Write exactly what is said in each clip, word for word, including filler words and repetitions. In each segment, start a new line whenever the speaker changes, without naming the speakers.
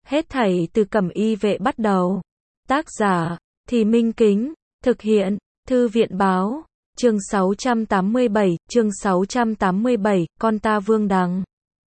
Hết thảy từ Cẩm Y Vệ bắt đầu. Tác giả, Thì Minh Kính, thực hiện, Thư viện báo, chương sáu trăm tám mươi bảy, chương sáu trăm tám mươi bảy, con ta Vương Đằng.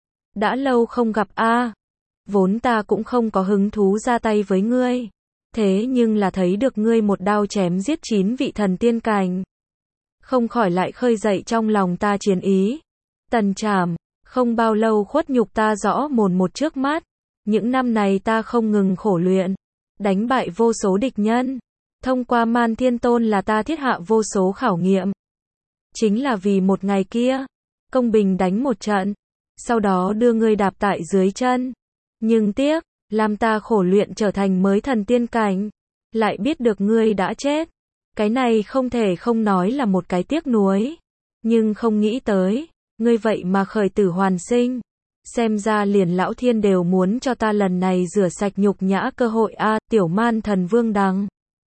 Đã lâu không gặp a, vốn ta cũng không có hứng thú ra tay với ngươi. Thế nhưng là thấy được ngươi một đao chém giết chín vị thần tiên cảnh. Không khỏi lại khơi dậy trong lòng ta chiến ý. Tần Trảm, không bao lâu khuất nhục ta rõ mồn một trước mắt. Những năm này ta không ngừng khổ luyện, đánh bại vô số địch nhân. Thông qua Man Thiên Tôn là ta thiết hạ vô số khảo nghiệm. Chính là vì một ngày kia, công bình đánh một trận, sau đó đưa ngươi đạp tại dưới chân. Nhưng tiếc, làm ta khổ luyện trở thành mới thần tiên cảnh, lại biết được ngươi đã chết. Cái này không thể không nói là một cái tiếc nuối. Nhưng không nghĩ tới, ngươi vậy mà khởi tử hoàn sinh. Xem ra liền lão thiên đều muốn cho ta lần này rửa sạch nhục nhã cơ hội a. À, tiểu man thần Vương Đằng.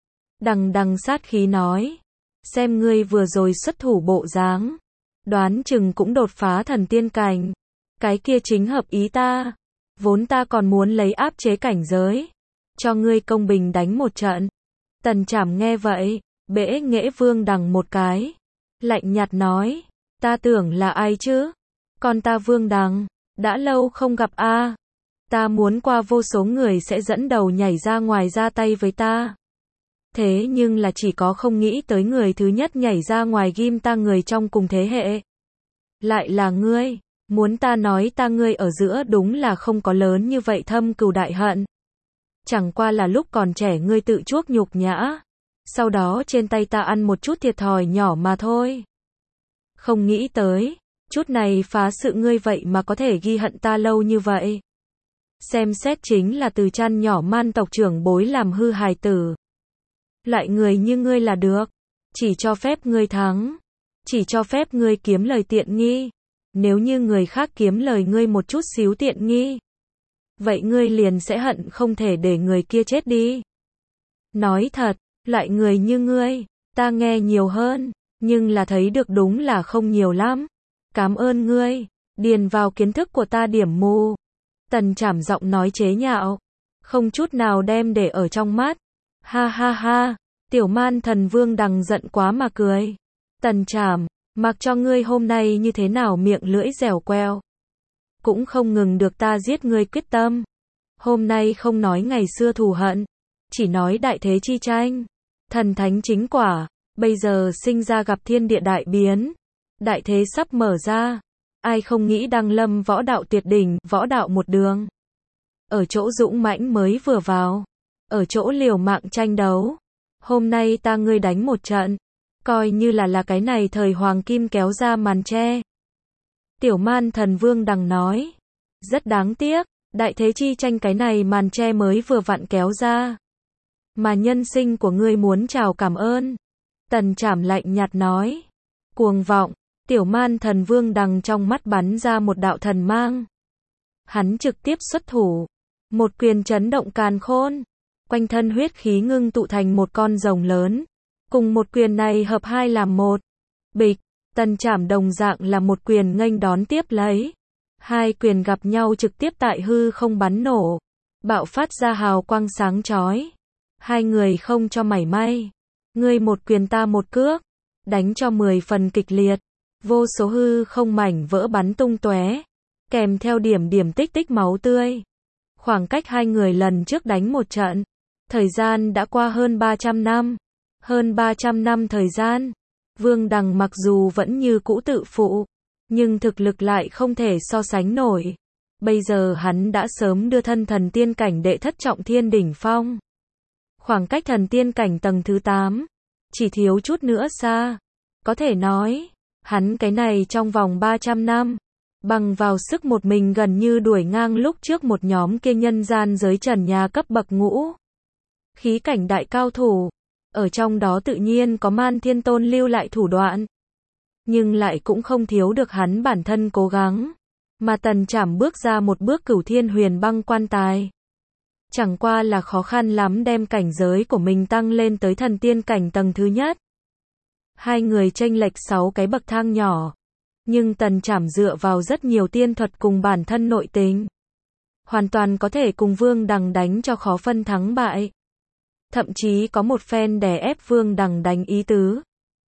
Đằng đằng sát khí nói. Xem ngươi vừa rồi xuất thủ bộ dáng, đoán chừng cũng đột phá thần tiên cảnh. Cái kia chính hợp ý ta. Vốn ta còn muốn lấy áp chế cảnh giới, cho ngươi công bình đánh một trận. Tần Trảm nghe vậy, bẽ nghễ Vương Đằng một cái. Lạnh nhạt nói. Ta tưởng là ai chứ? Còn ta Vương Đằng. Đã lâu không gặp a, à. Ta muốn qua vô số người sẽ dẫn đầu nhảy ra ngoài ra tay với ta. Thế nhưng là chỉ có không nghĩ tới người thứ nhất nhảy ra ngoài ghim ta người trong cùng thế hệ. Lại là ngươi, muốn ta nói ta ngươi ở giữa đúng là không có lớn như vậy thâm cừu đại hận. Chẳng qua là lúc còn trẻ ngươi tự chuốc nhục nhã, sau đó trên tay ta ăn một chút thiệt thòi nhỏ mà thôi. Không nghĩ tới, chút này phá sự ngươi vậy mà có thể ghi hận ta lâu như vậy. Xem xét chính là từ chăn nhỏ man tộc trưởng bối làm hư hài tử. Loại người như ngươi là được, chỉ cho phép ngươi thắng, chỉ cho phép ngươi kiếm lời tiện nghi. Nếu như người khác kiếm lời ngươi một chút xíu tiện nghi, vậy ngươi liền sẽ hận không thể để người kia chết đi. Nói thật, loại người như ngươi, ta nghe nhiều hơn, nhưng là thấy được đúng là không nhiều lắm. Cảm ơn ngươi, điền vào kiến thức của ta điểm mù. Tần Trảm giọng nói chế nhạo, không chút nào đem để ở trong mắt. Ha ha ha, tiểu man thần Vương Đằng giận quá mà cười. Tần Trảm, mặc cho ngươi hôm nay như thế nào miệng lưỡi dẻo queo, cũng không ngừng được ta giết ngươi quyết tâm. Hôm nay không nói ngày xưa thù hận, chỉ nói đại thế chi tranh, thần thánh chính quả, bây giờ sinh ra gặp thiên địa đại biến. Đại thế sắp mở ra, ai không nghĩ đăng lâm võ đạo tuyệt đỉnh, võ đạo một đường. Ở chỗ dũng mãnh mới vừa vào, ở chỗ liều mạng tranh đấu. Hôm nay ta ngươi đánh một trận, coi như là là cái này thời hoàng kim kéo ra màn che. Tiểu man thần Vương Đằng nói, rất đáng tiếc, đại thế chi tranh cái này màn che mới vừa vặn kéo ra. Mà nhân sinh của ngươi muốn chào cảm ơn. Tần Trảm lạnh nhạt nói, cuồng vọng. Tiểu man thần Vương Đằng trong mắt bắn ra một đạo thần mang. Hắn trực tiếp xuất thủ. Một quyền chấn động càn khôn. Quanh thân huyết khí ngưng tụ thành một con rồng lớn. Cùng một quyền này hợp hai làm một. Bịch, Tần Trảm đồng dạng là một quyền nghênh đón tiếp lấy. Hai quyền gặp nhau trực tiếp tại hư không bắn nổ. Bạo phát ra hào quang sáng chói. Hai người không cho mảy may. Ngươi một quyền ta một cước. Đánh cho mười phần kịch liệt. Vô số hư không mảnh vỡ bắn tung tóe, kèm theo điểm điểm tích tích máu tươi. Khoảng cách hai người lần trước đánh một trận, thời gian đã qua hơn ba trăm năm. Hơn ba trăm năm thời gian, Vương Đằng mặc dù vẫn như cũ tự phụ, nhưng thực lực lại không thể so sánh nổi. Bây giờ hắn đã sớm đưa thân thần tiên cảnh đệ thất trọng thiên đỉnh phong. Khoảng cách thần tiên cảnh tầng thứ tám, chỉ thiếu chút nữa xa. Có thể nói, hắn cái này trong vòng ba trăm năm, bằng vào sức một mình gần như đuổi ngang lúc trước một nhóm kia nhân gian giới trần nhà cấp bậc ngũ. Khí cảnh đại cao thủ, ở trong đó tự nhiên có Man Thiên Tôn lưu lại thủ đoạn. Nhưng lại cũng không thiếu được hắn bản thân cố gắng. Mà Tần Trảm bước ra một bước cửu thiên huyền băng quan tài. Chẳng qua là khó khăn lắm đem cảnh giới của mình tăng lên tới thần tiên cảnh tầng thứ nhất. Hai người chênh lệch sáu cái bậc thang nhỏ. Nhưng Tần Trảm dựa vào rất nhiều tiên thuật cùng bản thân nội tình. hoàn toàn có thể cùng Vương Đằng đánh cho khó phân thắng bại. Thậm chí có một phen đè ép Vương Đằng đánh ý tứ.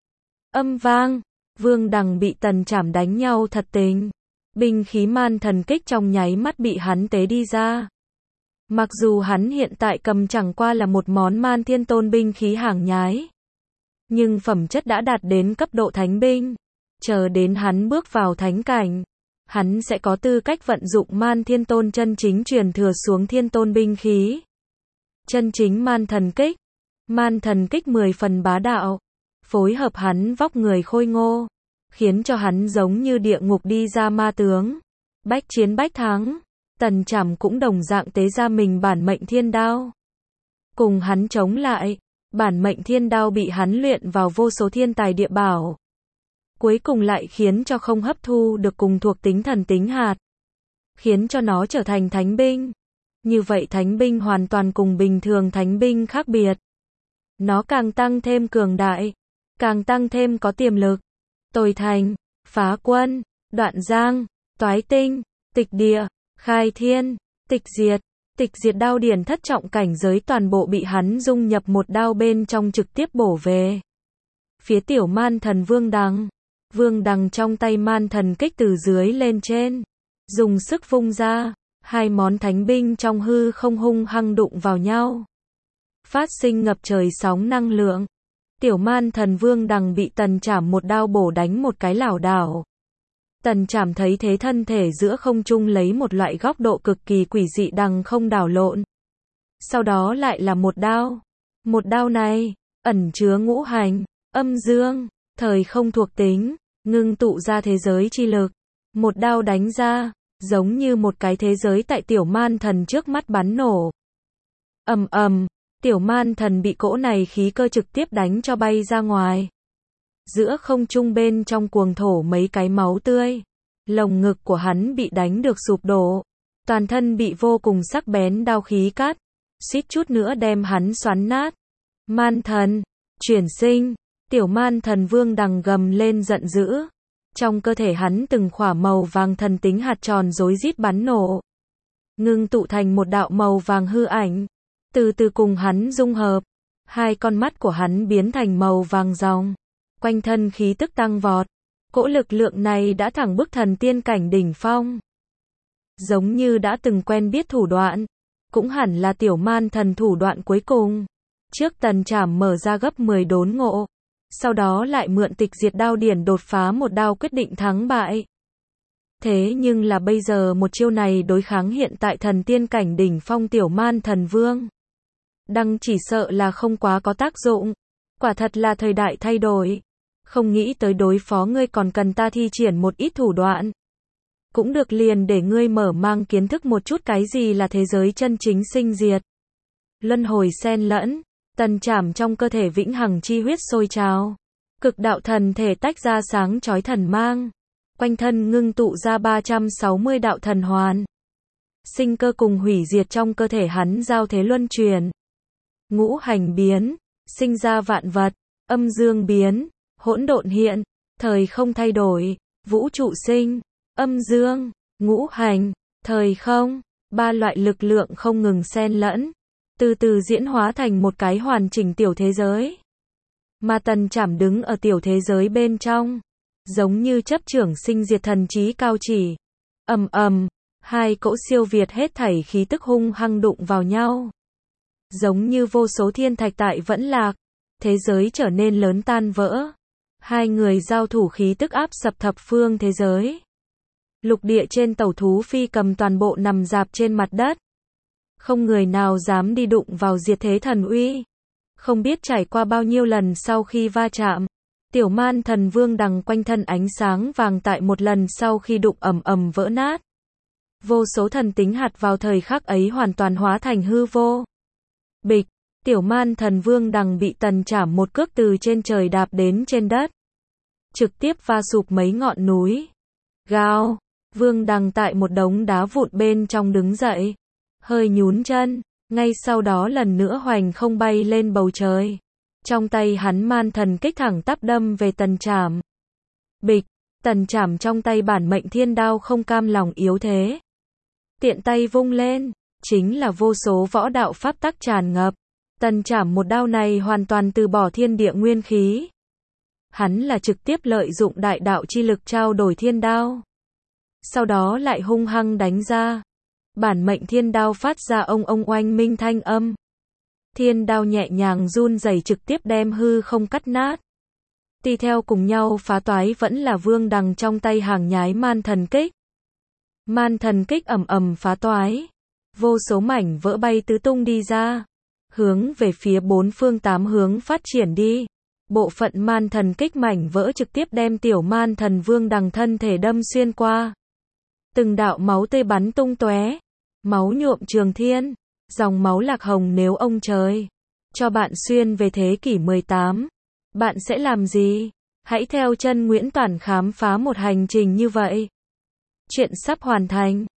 Âm vang, Vương Đằng bị Tần Trảm đánh nhau thật tình. Binh khí man thần kích trong nháy mắt bị hắn tế đi ra. Mặc dù hắn hiện tại cầm chẳng qua là một món man thiên tôn binh khí hàng nhái, nhưng phẩm chất đã đạt đến cấp độ thánh binh. Chờ đến hắn bước vào thánh cảnh, hắn sẽ có tư cách vận dụng man thiên tôn chân chính truyền thừa xuống thiên tôn binh khí. Chân chính man thần kích. Man thần kích mười phần bá đạo. Phối hợp hắn vóc người khôi ngô, khiến cho hắn giống như địa ngục đi ra ma tướng. Bách chiến bách thắng. Tần Trảm cũng đồng dạng tế ra mình bản mệnh thiên đao. Cùng hắn chống lại, bản mệnh thiên đao bị hắn luyện vào vô số thiên tài địa bảo. Cuối cùng lại khiến cho không hấp thu được cùng thuộc tính thần tính hạt, khiến cho nó trở thành thánh binh. Như vậy thánh binh hoàn toàn cùng bình thường thánh binh khác biệt. Nó càng tăng thêm cường đại, càng tăng thêm có tiềm lực. Tồi thành, phá quân, đoạn giang, toái tinh, tịch địa, khai thiên, tịch diệt. Tịch diệt đao điển thất trọng cảnh giới toàn bộ bị hắn dung nhập một đao bên trong trực tiếp bổ về phía tiểu man thần Vương Đằng. Vương Đằng trong tay man thần kích từ dưới lên trên, dùng sức vung ra, hai món thánh binh trong hư không hung hăng đụng vào nhau, phát sinh ngập trời sóng năng lượng. Tiểu man thần Vương Đằng bị Tần Trảm một đao bổ đánh một cái lảo đảo. Tần Trảm thấy thế thân thể giữa không trung lấy một loại góc độ cực kỳ quỷ dị đằng không đảo lộn. Sau đó lại là một đao. Một đao này, ẩn chứa ngũ hành, âm dương, thời không thuộc tính, ngưng tụ ra thế giới chi lực. Một đao đánh ra, giống như một cái thế giới tại tiểu man thần trước mắt bắn nổ. Ầm ầm, tiểu man thần bị cỗ này khí cơ trực tiếp đánh cho bay ra ngoài. Giữa không trung bên trong cuồng thổ mấy cái máu tươi. Lồng ngực của hắn bị đánh được sụp đổ. Toàn thân bị vô cùng sắc bén đao khí cắt. Suýt chút nữa đem hắn xoắn nát. Man thần, chuyển sinh. Tiểu man thần Vương Đằng gầm lên giận dữ. Trong cơ thể hắn từng khỏa màu vàng thần tính hạt tròn rối rít bắn nổ. Ngưng tụ thành một đạo màu vàng hư ảnh. Từ từ cùng hắn dung hợp. Hai con mắt của hắn biến thành màu vàng ròng. Quanh thân khí tức tăng vọt. Cỗ lực lượng này đã thẳng bức thần tiên cảnh đỉnh phong. Giống như đã từng quen biết thủ đoạn. Cũng hẳn là tiểu man thần thủ đoạn cuối cùng. Trước Tần Trảm mở ra gấp mười đốn ngộ. Sau đó lại mượn tịch diệt đao điển đột phá một đao quyết định thắng bại. Thế nhưng là bây giờ một chiêu này đối kháng hiện tại thần tiên cảnh đỉnh phong tiểu man thần Vương Đằng chỉ sợ là không quá có tác dụng. Quả thật là thời đại thay đổi. Không nghĩ tới đối phó ngươi còn cần ta thi triển một ít thủ đoạn. Cũng được, liền để ngươi mở mang kiến thức một chút cái gì là thế giới chân chính sinh diệt. Luân hồi xen lẫn, Tần Trảm trong cơ thể vĩnh hằng chi huyết sôi trào. Cực đạo thần thể tách ra sáng chói thần mang. Quanh thân ngưng tụ ra ba trăm sáu mươi đạo thần hoàn. Sinh cơ cùng hủy diệt trong cơ thể hắn giao thế luân chuyển. Ngũ hành biến, sinh ra vạn vật, âm dương biến. Hỗn độn hiện, thời không thay đổi, vũ trụ sinh, âm dương, ngũ hành, thời không, ba loại lực lượng không ngừng xen lẫn, từ từ diễn hóa thành một cái hoàn chỉnh tiểu thế giới. Mà Tần Trảm đứng ở tiểu thế giới bên trong, giống như chấp trưởng sinh diệt thần trí cao chỉ. Ầm ầm, hai cỗ siêu việt hết thảy khí tức hung hăng đụng vào nhau. Giống như vô số thiên thạch tại vẫn lạc, thế giới trở nên lớn tan vỡ. Hai người giao thủ khí tức áp sập thập phương thế giới. Lục địa trên tàu thú phi cầm toàn bộ nằm rạp trên mặt đất. Không người nào dám đi đụng vào diệt thế thần uy. Không biết trải qua bao nhiêu lần sau khi va chạm. Tiểu man thần Vương Đằng quanh thân ánh sáng vàng tại một lần sau khi đụng ầm ầm vỡ nát. Vô số thần tính hạt vào thời khắc ấy hoàn toàn hóa thành hư vô. Bịch. Tiểu man thần Vương Đằng bị Tần Trảm một cước từ trên trời đạp đến trên đất. Trực tiếp va sụp mấy ngọn núi. Gào. Vương Đằng tại một đống đá vụn bên trong đứng dậy. Hơi nhún chân. Ngay sau đó lần nữa hoành không bay lên bầu trời. Trong tay hắn man thần kích thẳng tắp đâm về Tần Trảm. Bịch. Tần Trảm trong tay bản mệnh thiên đao không cam lòng yếu thế. tiện tay vung lên, chính là vô số võ đạo pháp tắc tràn ngập. Tần Trảm một đao này hoàn toàn từ bỏ thiên địa nguyên khí. Hắn là trực tiếp lợi dụng đại đạo chi lực trao đổi thiên đao. Sau đó lại hung hăng đánh ra. Bản mệnh thiên đao phát ra ông ông oanh minh thanh âm. Thiên đao nhẹ nhàng run rẩy trực tiếp đem hư không cắt nát. Đi theo cùng nhau phá toái vẫn là Vương Đằng trong tay hàng nhái man thần kích. Man thần kích ầm ầm phá toái. Vô số mảnh vỡ bay tứ tung đi ra. Hướng về phía bốn phương tám hướng phát triển đi. Bộ phận man thần kích mảnh vỡ trực tiếp đem tiểu man thần Vương Đằng thân thể đâm xuyên qua. Từng đạo máu tươi bắn tung tóe. Máu nhuộm trường thiên. Dòng máu lạc hồng nếu ông trời cho bạn xuyên về thế kỷ mười tám. Bạn sẽ làm gì? Hãy theo chân Nguyễn Toản khám phá một hành trình như vậy. Chuyện sắp hoàn thành.